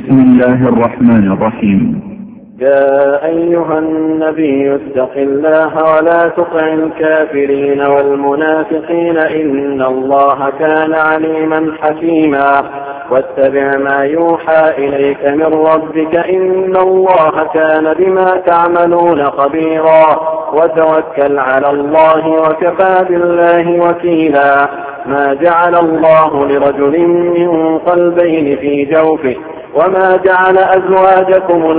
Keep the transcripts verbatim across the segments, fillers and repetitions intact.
بسم الله الرحمن الرحيم. يا أيها النبي اتق الله ولا تطع الكافرين والمنافقين إن الله كان عليما حكيما واتبع ما يوحى إليك من ربك إن الله كان بما تعملون خبيرا وتوكل على الله وكفى بالله وكيلا. ما جعل الله لرجل من قلبين في جوفه وما جعل أزواجكم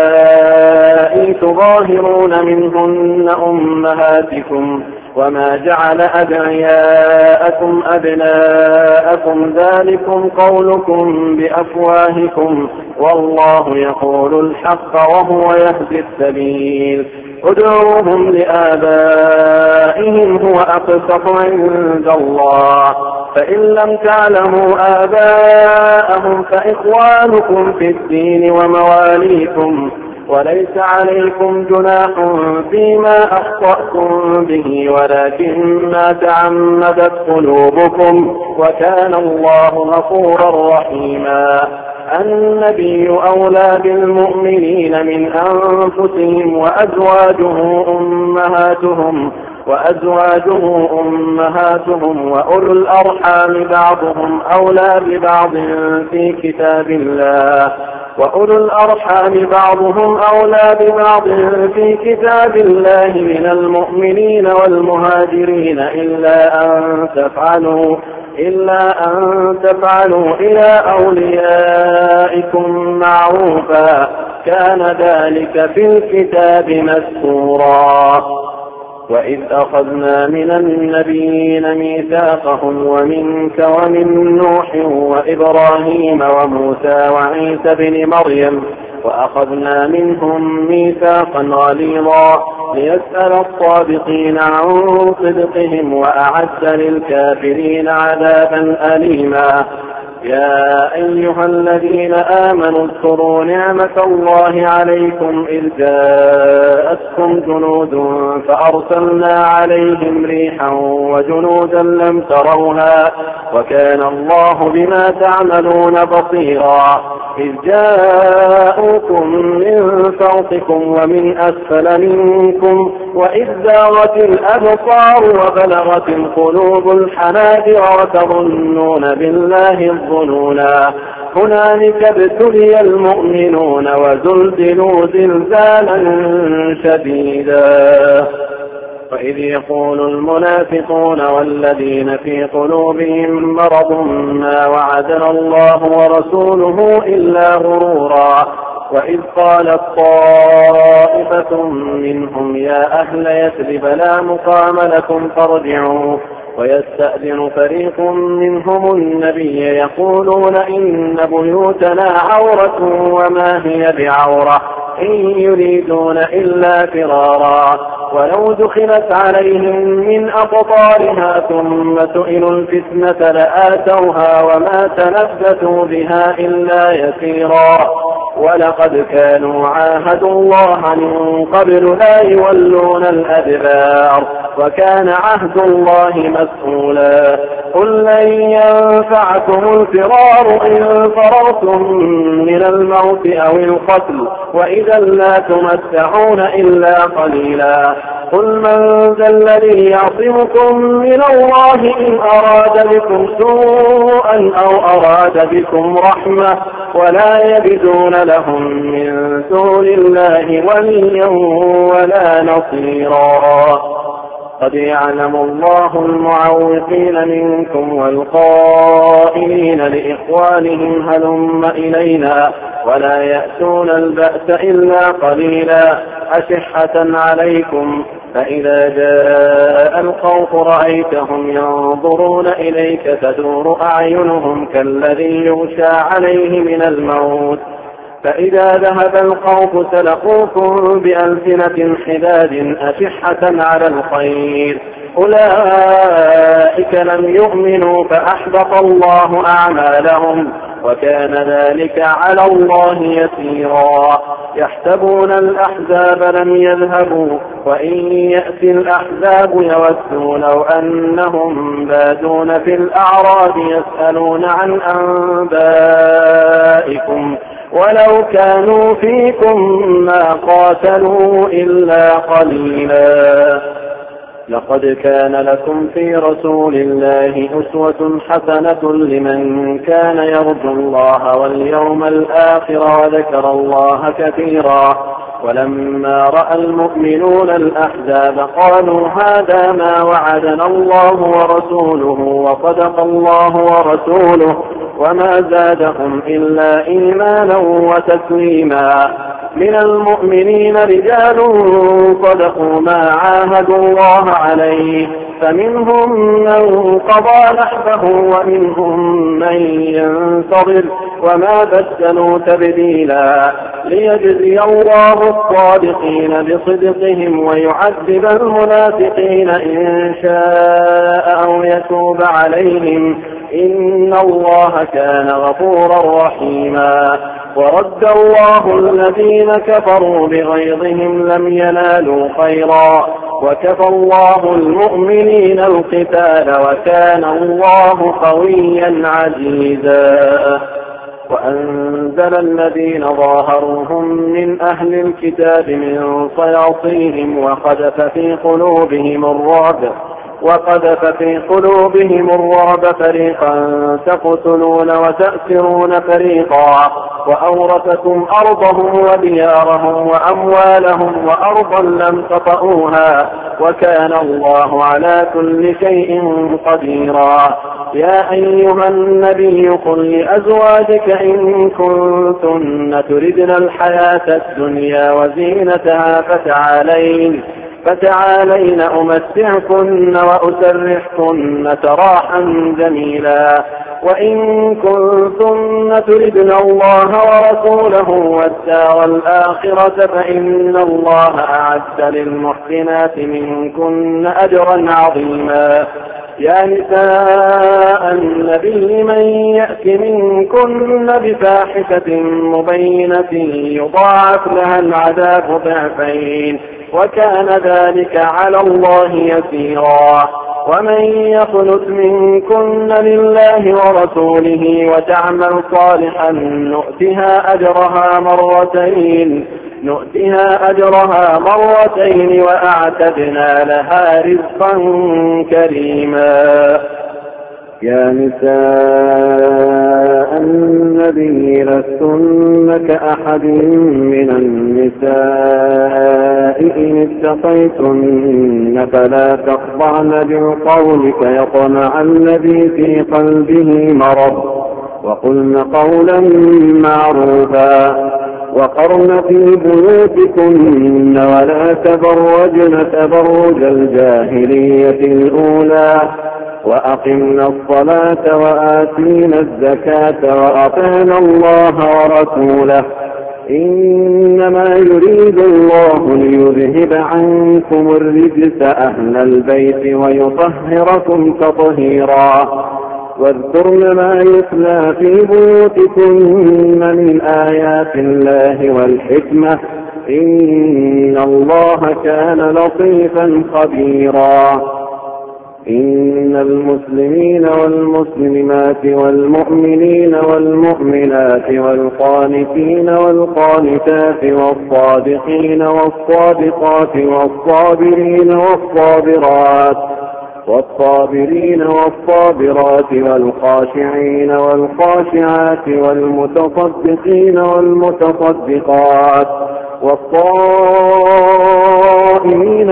اللائي تظاهرون منهن أمهاتكم وما جعل أدعياءكم أبناءكم ذلكم قولكم بأفواهكم والله يقول الحق وهو يهدي السبيل. ادعوهم لآبائهم هو أقسط عند الله فإن لم تعلموا آباءهم فإخوانكم في الدين ومواليكم وليس عليكم جناح فيما أخطأتم به ولكن ما تعمدت قلوبكم وكان الله غفورا رحيما. النبي أولى بالمؤمنين من أنفسهم وأزواجه أمهاتهم وأزواجه أمهاتهم وأولو الأرحام بعضهم أولى ببعض في كتاب الله وأولو الأرحام بعضهم أولى ببعض في كتاب الله من المؤمنين والمهاجرين إلا أن تفعلوا إلا أن تفعلوا إلى أوليائكم معروفا كان ذلك في الكتاب مسطورا. وإذ أخذنا من النبيين ميثاقهم ومنك ومن نوح وإبراهيم وموسى وعيسى بن مريم وأخذنا منهم ميثاقا غليظا ليسأل الصادقين عن صدقهم وأعد للكافرين عذابا أليما. يا أيها الذين آمنوا اذكروا نعمة الله عليكم إذ جاءتكم جنود فأرسلنا عليهم ريحا وجنودا لم تروها وكان الله بما تعملون بصيرا. إذ جاءوكم من فوقكم ومن أسفل منكم وإذ زاغت الأبصار وبلغت القلوب الحناجر وتظنون بالله الظنونا هنالك ابتلي المؤمنون وزلزلوا زلزالا شديدا. وإذ يقول المنافقون والذين في قلوبهم مرض ما وعدنا الله ورسوله إلا غرورا. وإذ قالت طائفة منهم يا أهل يثرب لا مقام لكم فارجعوا ويستأذن فريق منهم النبي يقولون إن بيوتنا عورة وما هي بعورة إن يريدون إلا فرارا ولو دخلت عليهم من أقطارها ثم سئلوا الفتنة لآتوها وما تلبثوا بها إلا يسيرا. ولقد كانوا عاهدوا الله من قبل لا يولون الأدبار وكان عهد الله مسؤولا. قل لن ينفعكم الفرار إن فررتم من الموت أو القتل وإذا لا تمتعون إلا قليلا. قل من ذا الذي يعصمكم من الله إن أراد بكم سوءا أو أراد بكم رحمة ولا يجدون لهم من دون الله وليا ولا نصيرا. قد يعلم الله المعوقين منكم والقائلين لإخوانهم هلم إلينا ولا يأتون البأس إلا قليلا أشحة عليكم فإذا جاء الخوف رأيتهم ينظرون إليك تدور أعينهم كالذي يغشى عليه من الموت فإذا ذهب الخوف سلقوكم بألسنة حداد أشحة على الخير أولئك لم يؤمنوا فأحبط الله أعمالهم وكان ذلك على الله يسيرا. يحسبون الأحزاب لم يذهبوا وإن يأتي الأحزاب يودوا لو أنهم بادون في الأعراب يسألون عن أنبائكم ولو كانوا فيكم ما قاتلوا إلا قليلا. لقد كان لكم في رسول الله أسوة حسنة لمن كان يرجو الله واليوم الآخر وذكر الله كثيرا. ولما رأى المؤمنون الأحزاب قالوا هذا ما وعدنا الله ورسوله وصدق الله ورسوله وما زادهم إلا إيمانا وتسليما. من المؤمنين رجال صدقوا ما عاهدوا الله عليه فمنهم من قضى نحبه ومنهم من ينتظر وما بدلوا تبديلا. ليجزي الله الصادقين بصدقهم ويعذب المنافقين إن شاء أو يتوب عليهم إن الله كان غفورا رحيما. ورد الله الذين كفروا بغيظهم لم ينالوا خيرا وكفى الله المؤمنين القتال وكان الله قويا عزيزا. وأنزل الذين ظاهروهم من أهل الكتاب من صياصيهم وقذف في قلوبهم الرعب وقذف في قلوبهم الرعب فريقا تقتلون وتأسرون فريقا وأورثكم أرضهم وديارهم وأموالهم وأرضا لم تطئوها وكان الله على كل شيء قديرا. يا أيها النبي قل لأزواجك إن كنتن تردن الحياة الدنيا وزينتها فتعالين فتعالين أمتعكن وأسرحكن سراحا جميلا. وإن كنتن تردن الله ورسوله والدار الآخرة فإن الله أعد للمحسنات منكن أجرا عظيما. يا نساء النبي من يأت منكن بفاحشة مبينة يضاعف لها العذاب ضعفين وكان ذلك على الله يسيرا. ومن يقنت منكن لله ورسوله وتعمل صالحا نؤتها أجرها مرتين نؤتها أجرها مرتين وأعتدنا لها رزقا كريما. يا نساء النبي لستن كأحد من النساء إن اتقيتن فلا تخضعن بالقول فيطمع الذي في قلبه مرض وقلن قولا معروفا وقرن في بيوتكن ولا تبرجن تبرج الجاهلية الأولى وأقمنا الصلاة وآتينا الزكاة وأطعنا الله ورسوله إنما يريد الله ليذهب عنكم الرجس أهل البيت ويطهركم تطهيرا. واذكرن ما يتلى في بيوتكن من آيات الله والحكمة إن الله كان لطيفا خبيرا. إن المسلمين والمسلمات والمؤمنين والمؤمنات والقانتين والقانتات والصادقين والصادقات والصابرين والصابرات والصابرين والصابرات والخاشعين والخاشعات والمتصدقين والمتصدقات والصائمين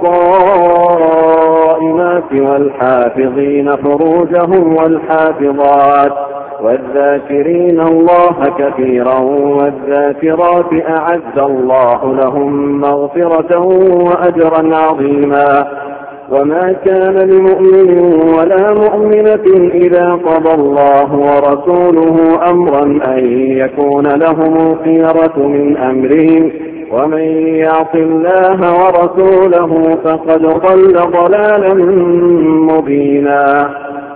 والصائمات والحافظين فروجهم والحافظات والذاكرين الله كثيرا والذاكرات أعد الله لهم مغفرة وأجرا عظيما. وما كان لمؤمن ولا مؤمنة إذا قضى الله ورسوله أمرا أن يكون لهم الخيرة من أمرهم ومن يعص الله ورسوله فقد ضل ضلالا مبينا.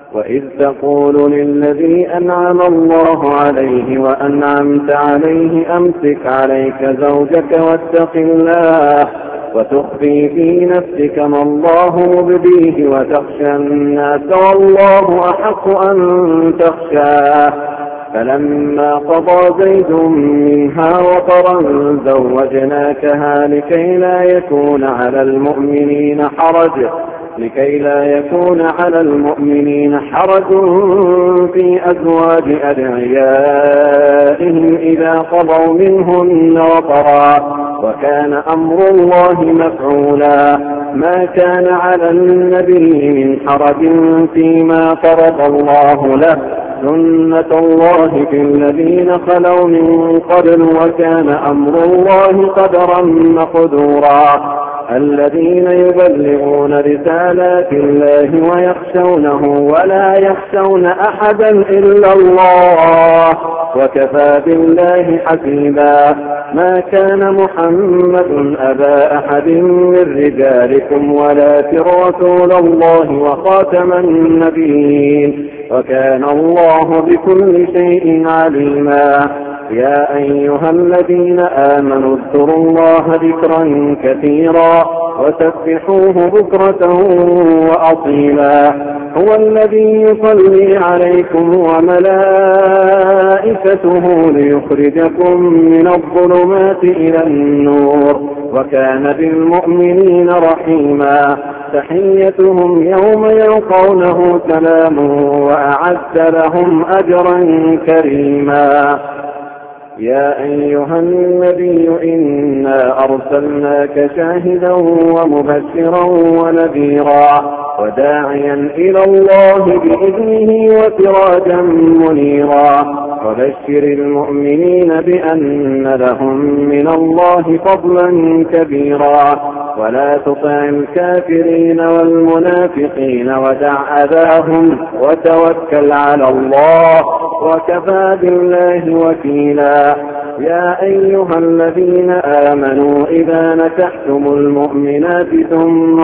وإذ تقول للذي أنعم الله عليه وأنعمت عليه أمسك عليك زوجك واتق الله وتخفي في نفسك ما الله مبديه وتخشى الناس والله أحق أن تخشاه فلما قضى زيد منها وطرا زوجناكها لكي لا يكون على المؤمنين حرج لكي لا يكون على المؤمنين حرج في أزواج أدعيائهم إذا قضوا منهن وطرا وكان أمر الله مفعولا ما كان على النبي من حرج فيما فرض الله له سنة الله في الذين خلوا من قبل وكان أمر الله قدرا مقدورا الذين يبلغون رسالات الله ويخشونه ولا يخشون أحدا إلا الله وكفى بالله حسيبا ما كان محمد أبا أحد من رجالكم ولكن رسول الله وخاتم النبيين وكان الله بكل شيء عليما يا أيها الذين آمنوا اذكروا الله ذكرا كثيرا وسبحوه بكرة وأصيلا هو الذي يصلي عليكم وملائكته ليخرجكم من الظلمات إلى النور وكان بالمؤمنين رحيما تحيتهم يوم يلقونه سلام وأعد لهم أجرا كريما يا أيها النبي إنا أرسلناك شاهدا ومبشرا ونذيرا وداعيا إلى الله بإذنه وسراجا منيرا وبشر المؤمنين بأن لهم من الله فضلا كبيرا ولا تطع الكافرين والمنافقين ودع أذاهم وتوكل على الله وكفى بالله وكيلا يا أيها الذين آمنوا إذا نكحتم المؤمنات ثم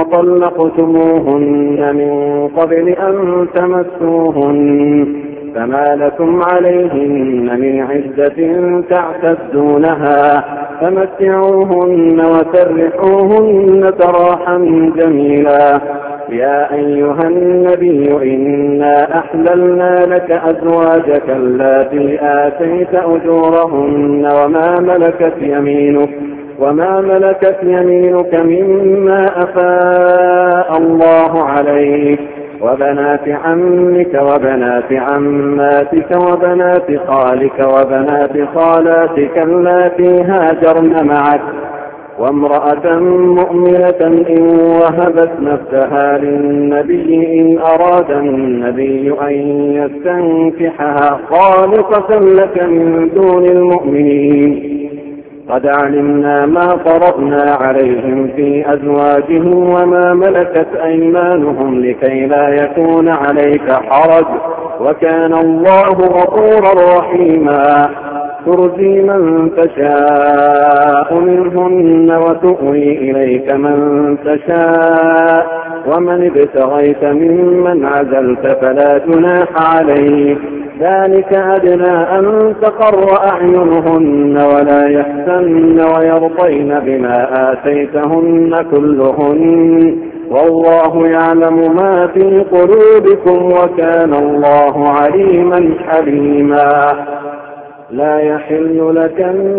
طلقتموهن من قبل أن تمسوهن فما لكم عليهن من عدة تعتدونها فمتعوهن وسرحوهن سراحا جميلا يا أيها النبي إنا أحللنا لك أزواجك اللاتي آتيت أجورهن وما ملكت يمينك وما ملكت يمينك مما أفاء الله عليك وبنات عمك وبنات عماتك وبنات خالك وبنات خالاتك اللاتي هاجرن معك وامرأة مؤمنة إن وهبت نفسها للنبي إن أراد النبي أن يستنكحها خالصة لك من دون المؤمنين قد علمنا ما فرضنا عليهم في أزواجهم وما ملكت أيمانهم لكي لا يكون عليك حرج وكان الله غفورا رحيما ترجي من تشاء منهن وتؤوي إليك من تشاء ومن ابتغيت ممن عزلت فلا جناح عليك ذلك أدنى أن تقر أعينهن ولا يحزن ويرضين بما آتيتهن كلهن والله يعلم ما في قلوبكم وكان الله عليما حليما لا يحل لك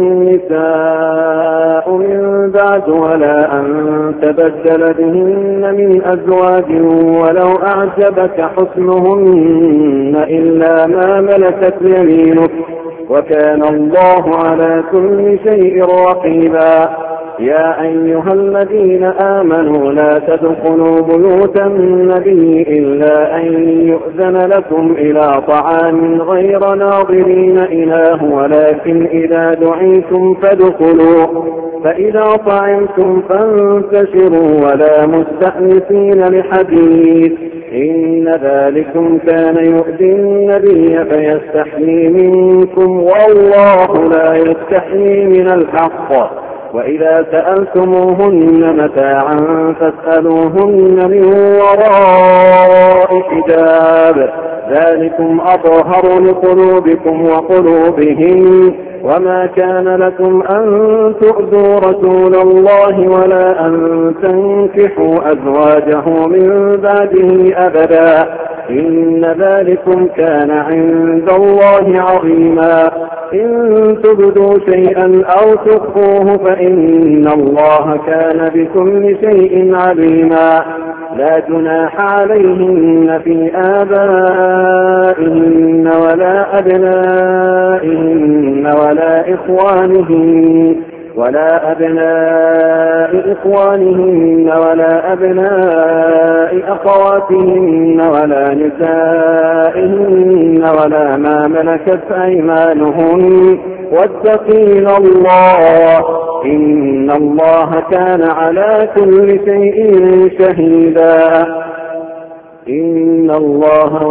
النساء من بعد ولا أن تبدل بهن من أزواج ولو أعجبك حسنهن إلا ما ملكت يمينك وكان الله على كل شيء رقيبا يا أيها الذين آمنوا لا تدخلوا بيوت النبي إلا أن يؤذن لكم إلى طعام غير ناظرين إناه ولكن إذا دعيتم فادخلوا فإذا طعمتم فانتشروا ولا مستأنسين لحديث إن ذلكم كان يؤذي النبي فيستحيي منكم والله لا يستحيي من الحق وإذا سألتموهن متاعا فاسألوهن من وراء حجاب ذلكم أطهر لقلوبكم وقلوبهم وما كان لكم أن تؤذوا رسول الله ولا أن تنكحوا أزواجه من بعده أبدا إن ذلكم كان عند الله عظيما إن تبدوا شيئا أو تخفوه فإن الله كان بكل شيء عليما لا جناح عليهن في آبائهن ولا أبنائهن ولا إخوانهن ولا أبناء إخوانهن ولا أبناء أخواتهن ولا نسائهن ولا ما ملكت أيمانهن واتقين الله إن الله كان على كل شيء شهيدا إن الله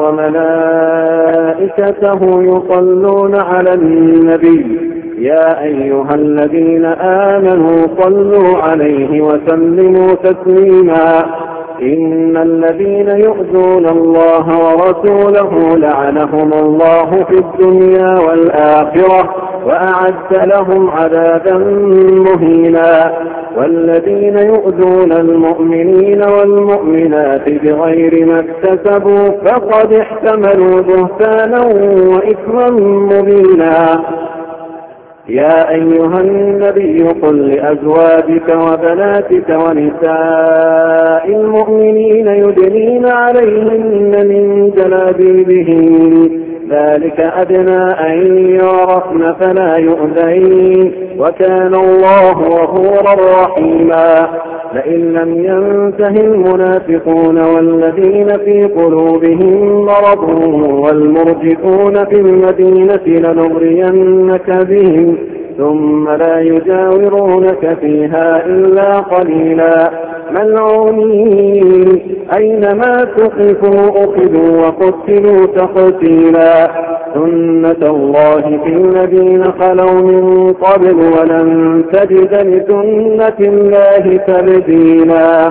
وملائكته يصلون على النبي يا أيها الذين آمنوا صلوا عليه وسلموا تسليما إن الذين يؤذون الله ورسوله لعنهم الله في الدنيا والآخرة وأعد لهم عذابا مهينا والذين يؤذون المؤمنين والمؤمنات بغير ما اكتسبوا فقد احتملوا بهتانا وإثما مبينا يا أيها النبي قل لأزواجك وبناتك ونساء المؤمنين يدنين عليهن من جلابيبهن ذلك أدنى أن يعرفن فلا يؤذين وكان الله غفورا رحيما لئن لم ينته المنافقون والذين في قلوبهم مرض والمرجفون في المدينة لنغرينك بهم ثم لا يجاورونك فيها إلا قليلا ملعونين أينما تقفوا أخذوا وقتلوا تقتيلا سنة الله في الذين خلوا من قبل ولن تجد لسنة الله تبديلا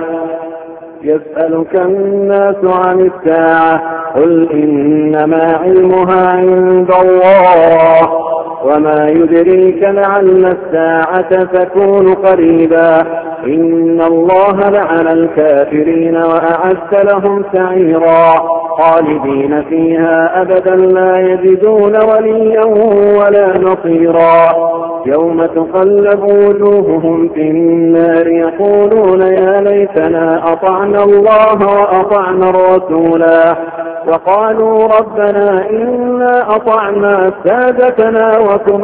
يسألك الناس عن الساعة قل إنما علمها عند الله وما يدريك لعل الساعة تكون قريبا إن الله لعن الكافرين وأعد لهم سعيرا خالدين فيها أبدا لا يجدون وليا ولا نصيرا يوم تقلب وجوههم في النار يقولون يا ليتنا أطعنا الله وأطعنا الرسولا وقالوا ربنا إنا أطعنا سادتنا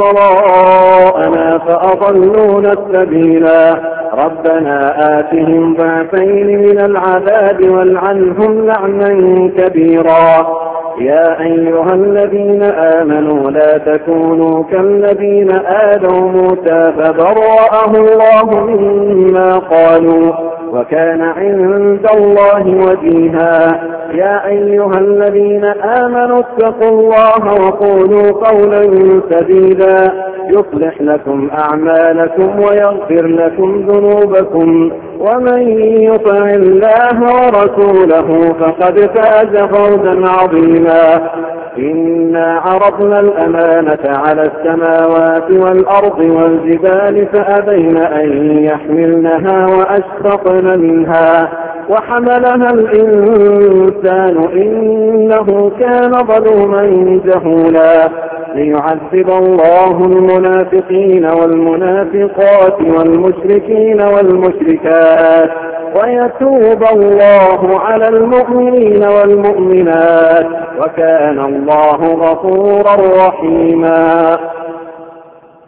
وكبراءنا فأضلونا السبيلا ربنا آتهم ضعفين من العذاب والعنهم لعنا كبيرا يا أيها الذين آمنوا لا تكونوا كالذين آذوا موسى فبرأه الله مما قالوا وكان عند الله وجيها يا أيها الذين آمنوا اتقوا الله وقولوا قولا سديدا يصلح لكم أعمالكم ويغفر لكم ذنوبكم ومن يطع الله ورسوله فقد فاز فوزا عظيما إنا عرضنا الأمانة على السماوات والأرض والجبال فأبين أن يحملنها وأشفقن منها وحملها الإنسان إنه كان ظلوما جهولا ليعذب الله المنافقين والمنافقات والمشركين والمشركات ويتوب الله على المؤمنين والمؤمنات وكان الله غفورا رحيما